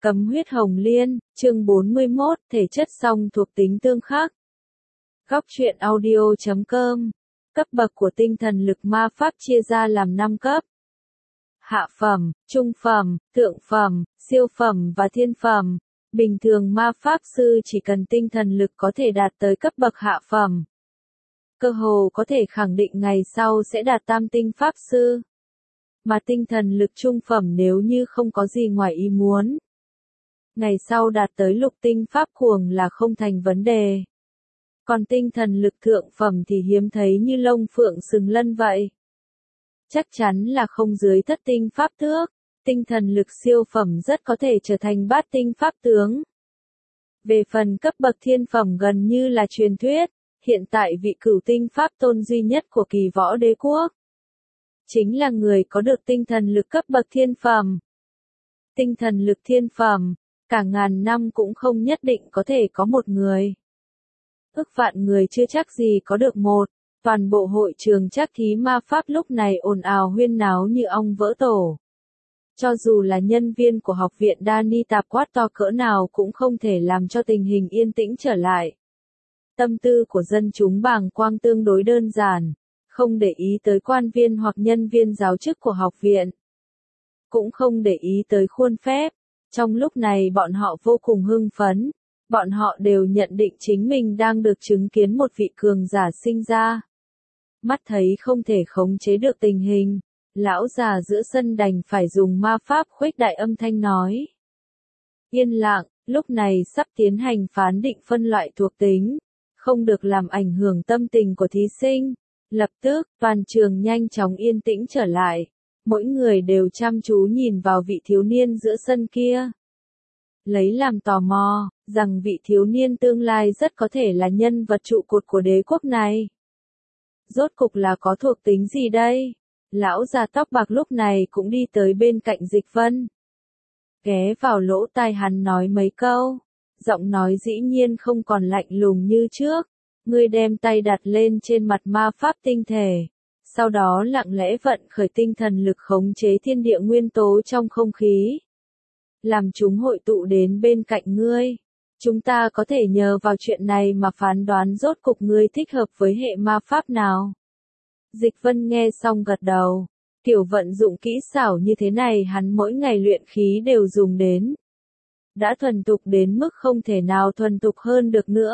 Cấm huyết hồng liên, chương 41, thể chất song thuộc tính tương khắc. Góc truyện audio.com. Cấp bậc của tinh thần lực ma pháp chia ra làm 5 cấp. Hạ phẩm, trung phẩm, thượng phẩm, siêu phẩm và thiên phẩm. Bình thường ma pháp sư chỉ cần tinh thần lực có thể đạt tới cấp bậc hạ phẩm. Cơ hồ có thể khẳng định ngày sau sẽ đạt tam tinh pháp sư. Mà tinh thần lực trung phẩm nếu như không có gì ngoài ý muốn, ngày sau đạt tới lục tinh pháp cuồng là không thành vấn đề. Còn tinh thần lực thượng phẩm thì hiếm thấy như lông phượng sừng lân vậy. Chắc chắn là không dưới thất tinh pháp tước. Tinh thần lực siêu phẩm rất có thể trở thành bát tinh pháp tướng. Về phần cấp bậc thiên phẩm gần như là truyền thuyết, hiện tại vị cửu tinh pháp tôn duy nhất của Kỳ Võ Đế Quốc chính là người có được tinh thần lực cấp bậc thiên phẩm. Tinh thần lực thiên phẩm, cả ngàn năm cũng không nhất định có thể có một người. Ức vạn người chưa chắc gì có được một. Toàn bộ hội trường trắc thí ma pháp lúc này ồn ào huyên náo như ong vỡ tổ. Cho dù là nhân viên của học viện Dani tạp quát to cỡ nào cũng không thể làm cho tình hình yên tĩnh trở lại. Tâm tư của dân chúng bàng quang tương đối đơn giản, không để ý tới quan viên hoặc nhân viên giáo chức của học viện. Cũng không để ý tới khuôn phép. Trong lúc này bọn họ vô cùng hưng phấn, bọn họ đều nhận định chính mình đang được chứng kiến một vị cường giả sinh ra. Mắt thấy không thể khống chế được tình hình, lão già giữa sân đành phải dùng ma pháp khuếch đại âm thanh nói. Yên lặng, lúc này sắp tiến hành phán định phân loại thuộc tính, không được làm ảnh hưởng tâm tình của thí sinh. Lập tức, toàn trường nhanh chóng yên tĩnh trở lại. Mỗi người đều chăm chú nhìn vào vị thiếu niên giữa sân kia. Lấy làm tò mò, rằng vị thiếu niên tương lai rất có thể là nhân vật trụ cột của đế quốc này. Rốt cục là có thuộc tính gì đây? Lão già tóc bạc lúc này cũng đi tới bên cạnh Dịch Vân. Ghé vào lỗ tai hắn nói mấy câu. Giọng nói dĩ nhiên không còn lạnh lùng như trước. Ngươi đem tay đặt lên trên mặt ma pháp tinh thể. Sau đó lặng lẽ vận khởi tinh thần lực khống chế thiên địa nguyên tố trong không khí. Làm chúng hội tụ đến bên cạnh ngươi. Chúng ta có thể nhờ vào chuyện này mà phán đoán rốt cục ngươi thích hợp với hệ ma pháp nào. Dịch Vân nghe xong gật đầu. Kiểu vận dụng kỹ xảo như thế này hắn mỗi ngày luyện khí đều dùng đến. Đã thuần thục đến mức không thể nào thuần thục hơn được nữa.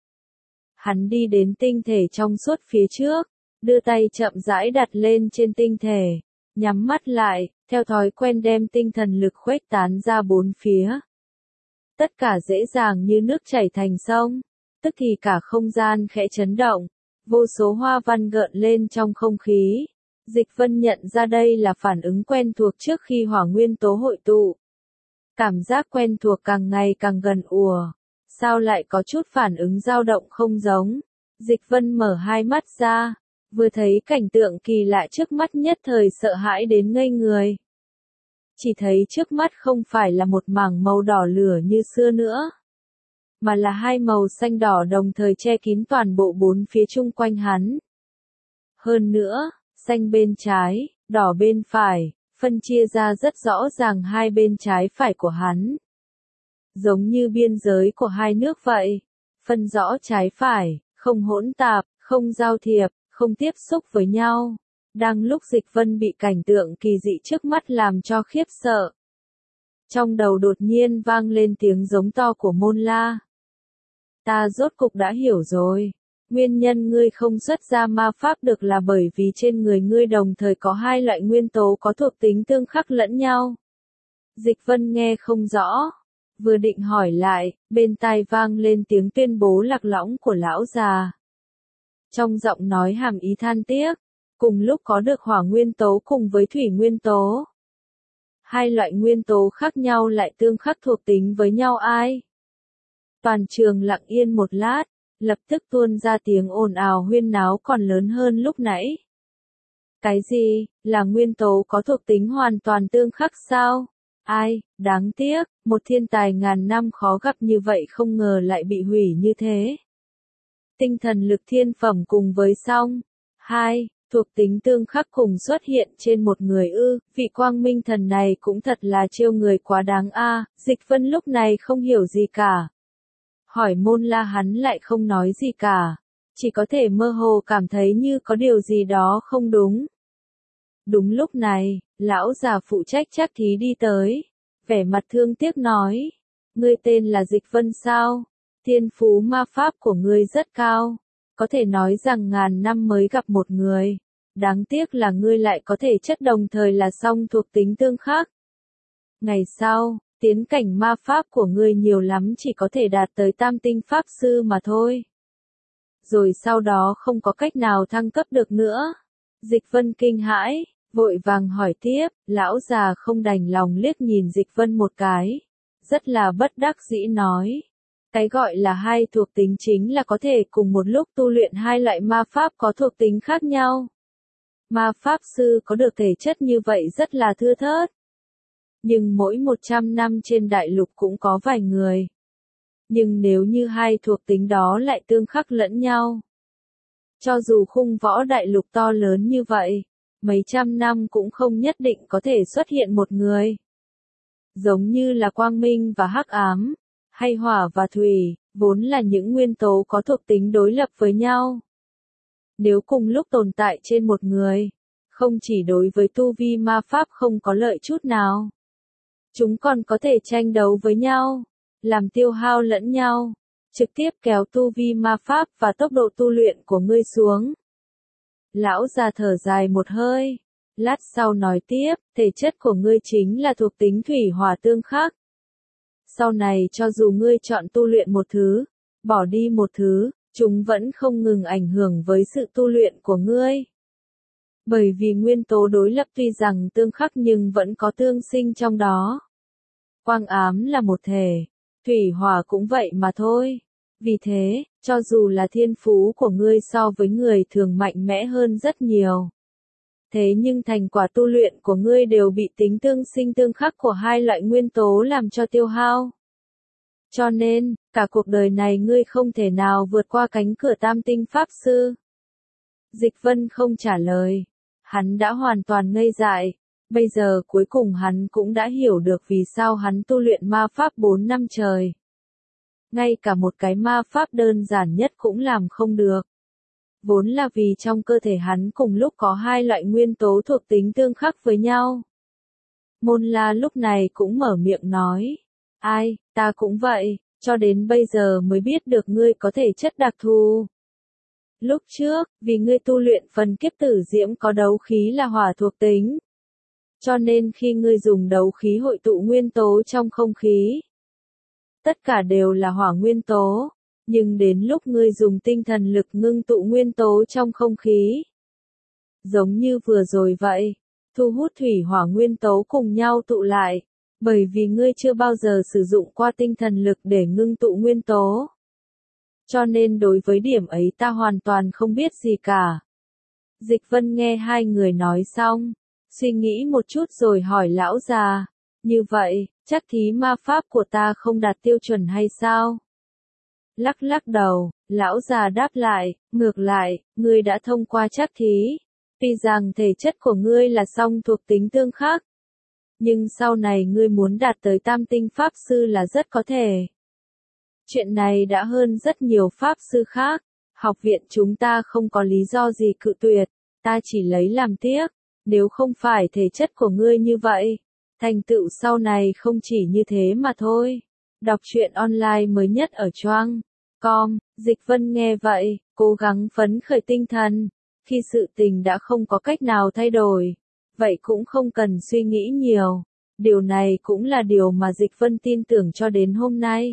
Hắn đi đến tinh thể trong suốt phía trước, đưa tay chậm rãi đặt lên trên tinh thể, nhắm mắt lại, theo thói quen đem tinh thần lực khuếch tán ra bốn phía. Tất cả dễ dàng như nước chảy thành sông, tức thì cả không gian khẽ chấn động, vô số hoa văn gợn lên trong không khí. Dịch Vân nhận ra đây là phản ứng quen thuộc trước khi hỏa nguyên tố hội tụ. Cảm giác quen thuộc càng ngày càng gần ùa. Sao lại có chút phản ứng dao động không giống? Dịch Vân mở hai mắt ra, vừa thấy cảnh tượng kỳ lạ trước mắt nhất thời sợ hãi đến ngây người. Chỉ thấy trước mắt không phải là một mảng màu đỏ lửa như xưa nữa, mà là hai màu xanh đỏ đồng thời che kín toàn bộ bốn phía chung quanh hắn. Hơn nữa, xanh bên trái, đỏ bên phải, phân chia ra rất rõ ràng hai bên trái phải của hắn. Giống như biên giới của hai nước vậy, phân rõ trái phải, không hỗn tạp, không giao thiệp, không tiếp xúc với nhau. Đang lúc Dịch Vân bị cảnh tượng kỳ dị trước mắt làm cho khiếp sợ. Trong đầu đột nhiên vang lên tiếng giống to của Môn La. Ta rốt cục đã hiểu rồi. Nguyên nhân ngươi không xuất ra ma pháp được là bởi vì trên người ngươi đồng thời có hai loại nguyên tố có thuộc tính tương khắc lẫn nhau. Dịch Vân nghe không rõ. Vừa định hỏi lại, bên tai vang lên tiếng tuyên bố lạc lõng của lão già. Trong giọng nói hàm ý than tiếc, cùng lúc có được hỏa nguyên tố cùng với thủy nguyên tố. Hai loại nguyên tố khác nhau lại tương khắc thuộc tính với nhau ai? Toàn trường lặng yên một lát, lập tức tuôn ra tiếng ồn ào huyên náo còn lớn hơn lúc nãy. Cái gì, là nguyên tố có thuộc tính hoàn toàn tương khắc sao? Ai, đáng tiếc, một thiên tài ngàn năm khó gặp như vậy không ngờ lại bị hủy như thế. Tinh thần lực thiên phẩm cùng với song. 2. Thuộc tính tương khắc cùng xuất hiện trên một người ư, vị quang minh thần này cũng thật là trêu người quá đáng a. Dịch Vân lúc này không hiểu gì cả. Hỏi Môn La hắn lại không nói gì cả. Chỉ có thể mơ hồ cảm thấy như có điều gì đó không đúng. Đúng lúc này, lão già phụ trách trác thí đi tới. Vẻ mặt thương tiếc nói. Ngươi tên là Dịch Vân sao? Thiên phú ma pháp của ngươi rất cao. Có thể nói rằng ngàn năm mới gặp một người. Đáng tiếc là ngươi lại có thể chất đồng thời là song thuộc tính tương khắc. Ngày sau, tiến cảnh ma pháp của ngươi nhiều lắm chỉ có thể đạt tới tam tinh pháp sư mà thôi. Rồi sau đó không có cách nào thăng cấp được nữa. Dịch Vân kinh hãi, vội vàng hỏi tiếp, lão già không đành lòng liếc nhìn Dịch Vân một cái. Rất là bất đắc dĩ nói. Cái gọi là hai thuộc tính chính là có thể cùng một lúc tu luyện hai loại ma pháp có thuộc tính khác nhau. Ma pháp sư có được thể chất như vậy rất là thưa thớt. Nhưng mỗi 100 năm trên đại lục cũng có vài người. Nhưng nếu như hai thuộc tính đó lại tương khắc lẫn nhau. Cho dù khung võ đại lục to lớn như vậy, mấy trăm năm cũng không nhất định có thể xuất hiện một người. Giống như là quang minh và hắc ám, hay hỏa và thủy, vốn là những nguyên tố có thuộc tính đối lập với nhau. Nếu cùng lúc tồn tại trên một người, không chỉ đối với tu vi ma pháp không có lợi chút nào. Chúng còn có thể tranh đấu với nhau, làm tiêu hao lẫn nhau, trực tiếp kéo tu vi ma pháp và tốc độ tu luyện của ngươi xuống. Lão già thở dài một hơi, lát sau nói tiếp, thể chất của ngươi chính là thuộc tính thủy hỏa tương khắc. Sau này cho dù ngươi chọn tu luyện một thứ, bỏ đi một thứ, chúng vẫn không ngừng ảnh hưởng với sự tu luyện của ngươi. Bởi vì nguyên tố đối lập tuy rằng tương khắc nhưng vẫn có tương sinh trong đó. Quang ám là một thể, thủy hỏa cũng vậy mà thôi. Vì thế, cho dù là thiên phú của ngươi so với người thường mạnh mẽ hơn rất nhiều. Thế nhưng thành quả tu luyện của ngươi đều bị tính tương sinh tương khắc của hai loại nguyên tố làm cho tiêu hao. Cho nên, cả cuộc đời này ngươi không thể nào vượt qua cánh cửa tam tinh pháp sư. Dịch Vân không trả lời. Hắn đã hoàn toàn ngây dại. Bây giờ cuối cùng hắn cũng đã hiểu được vì sao hắn tu luyện ma pháp 4 năm trời. Ngay cả một cái ma pháp đơn giản nhất cũng làm không được. Vốn là vì trong cơ thể hắn cùng lúc có hai loại nguyên tố thuộc tính tương khắc với nhau. Môn La lúc này cũng mở miệng nói. Ai, ta cũng vậy, cho đến bây giờ mới biết được ngươi có thể chất đặc thù. Lúc trước, vì ngươi tu luyện phần kiếp tử diễm có đấu khí là hỏa thuộc tính. Cho nên khi ngươi dùng đấu khí hội tụ nguyên tố trong không khí, tất cả đều là hỏa nguyên tố. Nhưng đến lúc ngươi dùng tinh thần lực ngưng tụ nguyên tố trong không khí, giống như vừa rồi vậy, thu hút thủy hỏa nguyên tố cùng nhau tụ lại, bởi vì ngươi chưa bao giờ sử dụng qua tinh thần lực để ngưng tụ nguyên tố. Cho nên đối với điểm ấy ta hoàn toàn không biết gì cả. Dịch Vân nghe hai người nói xong, suy nghĩ một chút rồi hỏi lão già, như vậy, chắc thí ma pháp của ta không đạt tiêu chuẩn hay sao? Lắc lắc đầu, lão già đáp lại, ngược lại, ngươi đã thông qua trắc thí. Tuy rằng thể chất của ngươi là song thuộc tính tương khắc, nhưng sau này ngươi muốn đạt tới tam tinh pháp sư là rất có thể. Chuyện này đã hơn rất nhiều pháp sư khác. Học viện chúng ta không có lý do gì cự tuyệt, ta chỉ lấy làm tiếc. Nếu không phải thể chất của ngươi như vậy, thành tựu sau này không chỉ như thế mà thôi. Đọc truyện online mới nhất ở Choang.com, Dịch Vân nghe vậy, cố gắng phấn khởi tinh thần. Khi sự tình đã không có cách nào thay đổi, vậy cũng không cần suy nghĩ nhiều. Điều này cũng là điều mà Dịch Vân tin tưởng cho đến hôm nay.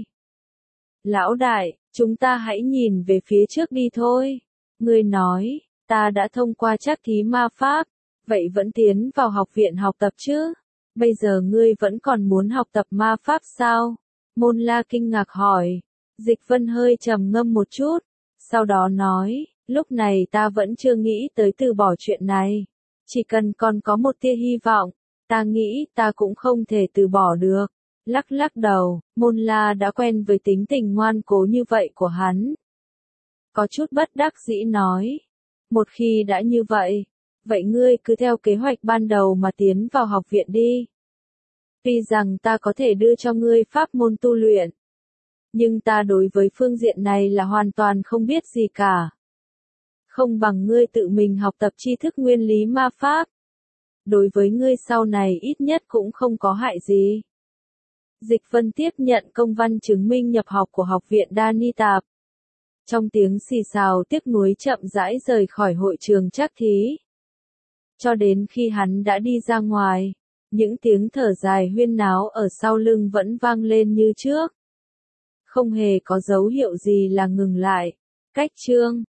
Lão đại, chúng ta hãy nhìn về phía trước đi thôi. Ngươi nói, ta đã thông qua trắc thí ma pháp, vậy vẫn tiến vào học viện học tập chứ? Bây giờ ngươi vẫn còn muốn học tập ma pháp sao? Môn La kinh ngạc hỏi. Dịch Vân hơi trầm ngâm một chút, sau đó nói, lúc này ta vẫn chưa nghĩ tới từ bỏ chuyện này. Chỉ cần còn có một tia hy vọng, ta nghĩ ta cũng không thể từ bỏ được. Lắc lắc đầu, Môn La đã quen với tính tình ngoan cố như vậy của hắn. Có chút bất đắc dĩ nói, Một khi đã như vậy, vậy ngươi cứ theo kế hoạch ban đầu mà tiến vào học viện đi. Tuy rằng ta có thể đưa cho ngươi pháp môn tu luyện, nhưng ta đối với phương diện này là hoàn toàn không biết gì cả. Không bằng ngươi tự mình học tập tri thức nguyên lý ma pháp. Đối với ngươi sau này ít nhất cũng không có hại gì. Dịch Vân tiếp nhận công văn chứng minh nhập học của học viện Đani Tạp. Trong tiếng xì xào tiếc nuối chậm rãi rời khỏi hội trường trắc thí. Cho đến khi hắn đã đi ra ngoài, những tiếng thở dài huyên náo ở sau lưng vẫn vang lên như trước. Không hề có dấu hiệu gì là ngừng lại. Cách chương